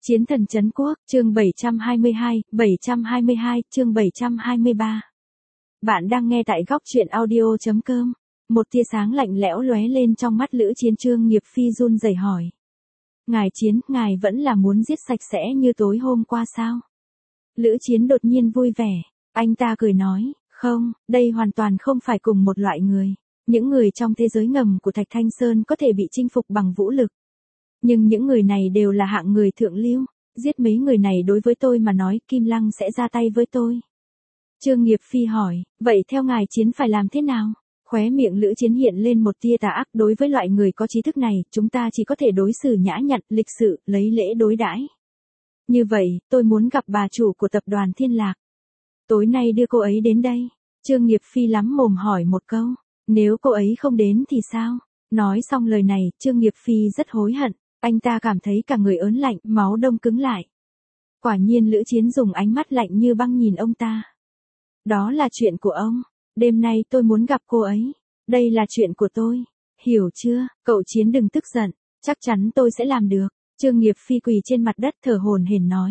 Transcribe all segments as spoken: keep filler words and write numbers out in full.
Chiến thần trấn quốc, chương bảy trăm hai mươi hai, bảy trăm hai mươi hai, chương bảy trăm hai mươi ba. Bạn đang nghe tại góc truyện audio chấm com. Một tia sáng lạnh lẽo lóe lên trong mắt Lữ Chiến. Trương Nghiệp Phi run rẩy hỏi. Ngài Chiến, ngài vẫn là muốn giết sạch sẽ như tối hôm qua sao? Lữ Chiến đột nhiên vui vẻ. Anh ta cười nói, không, đây hoàn toàn không phải cùng một loại người. Những người trong thế giới ngầm của Thạch Thanh Sơn có thể bị chinh phục bằng vũ lực. Nhưng những người này đều là hạng người thượng lưu, giết mấy người này đối với tôi mà nói Kim Lăng sẽ ra tay với tôi. Trương Nghiệp Phi hỏi, vậy theo ngài Chiến phải làm thế nào? Khóe miệng Lữ Chiến hiện lên một tia tà ác. Đối với loại người có trí thức này, chúng ta chỉ có thể đối xử nhã nhặn, lịch sự, lấy lễ đối đãi. Như vậy, tôi muốn gặp bà chủ của tập đoàn Thiên Lạc. Tối nay đưa cô ấy đến đây. Trương Nghiệp Phi lắm mồm hỏi một câu, nếu cô ấy không đến thì sao? Nói xong lời này, Trương Nghiệp Phi rất hối hận. Anh ta cảm thấy cả người ớn lạnh, máu đông cứng lại. Quả nhiên Lữ Chiến dùng ánh mắt lạnh như băng nhìn ông ta. Đó là chuyện của ông. Đêm nay tôi muốn gặp cô ấy. Đây là chuyện của tôi. Hiểu chưa? Cậu Chiến đừng tức giận. Chắc chắn tôi sẽ làm được. Trương Nghiệp Phi quỳ trên mặt đất thở hổn hển nói.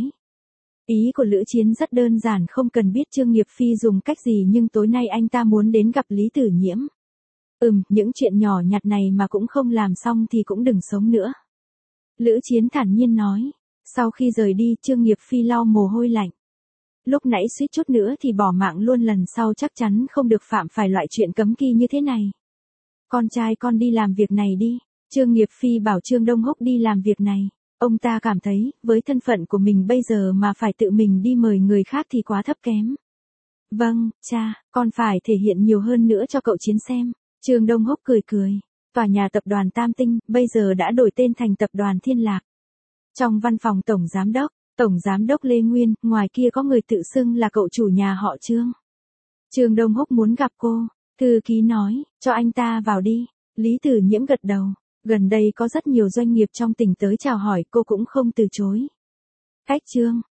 Ý của Lữ Chiến rất đơn giản, không cần biết Trương Nghiệp Phi dùng cách gì, nhưng tối nay anh ta muốn đến gặp Lý Tử Nhiễm. Ừm, những chuyện nhỏ nhặt này mà cũng không làm xong thì cũng đừng sống nữa. Lữ Chiến thản nhiên nói. Sau khi rời đi, Trương Nghiệp Phi lau mồ hôi lạnh. Lúc nãy suýt chút nữa thì bỏ mạng luôn, lần sau chắc chắn không được phạm phải loại chuyện cấm kỵ như thế này. Con trai con đi làm việc này đi. Trương Nghiệp Phi bảo Trương Đông Húc đi làm việc này. Ông ta cảm thấy, với thân phận của mình bây giờ mà phải tự mình đi mời người khác thì quá thấp kém. Vâng, cha, con phải thể hiện nhiều hơn nữa cho cậu Chiến xem. Trương Đông Húc cười cười. Tòa nhà tập đoàn Tam Tinh, bây giờ đã đổi tên thành tập đoàn Thiên Lạc. Trong văn phòng Tổng Giám đốc, Tổng Giám đốc Lê Nguyên, ngoài kia có người tự xưng là cậu chủ nhà họ Trương. Trương Đông Húc muốn gặp cô. Thư ký nói, cho anh ta vào đi. Lý Tử Nhiễm gật đầu. Gần đây có rất nhiều doanh nghiệp trong tỉnh tới chào hỏi, cô cũng không từ chối. Cách Trương,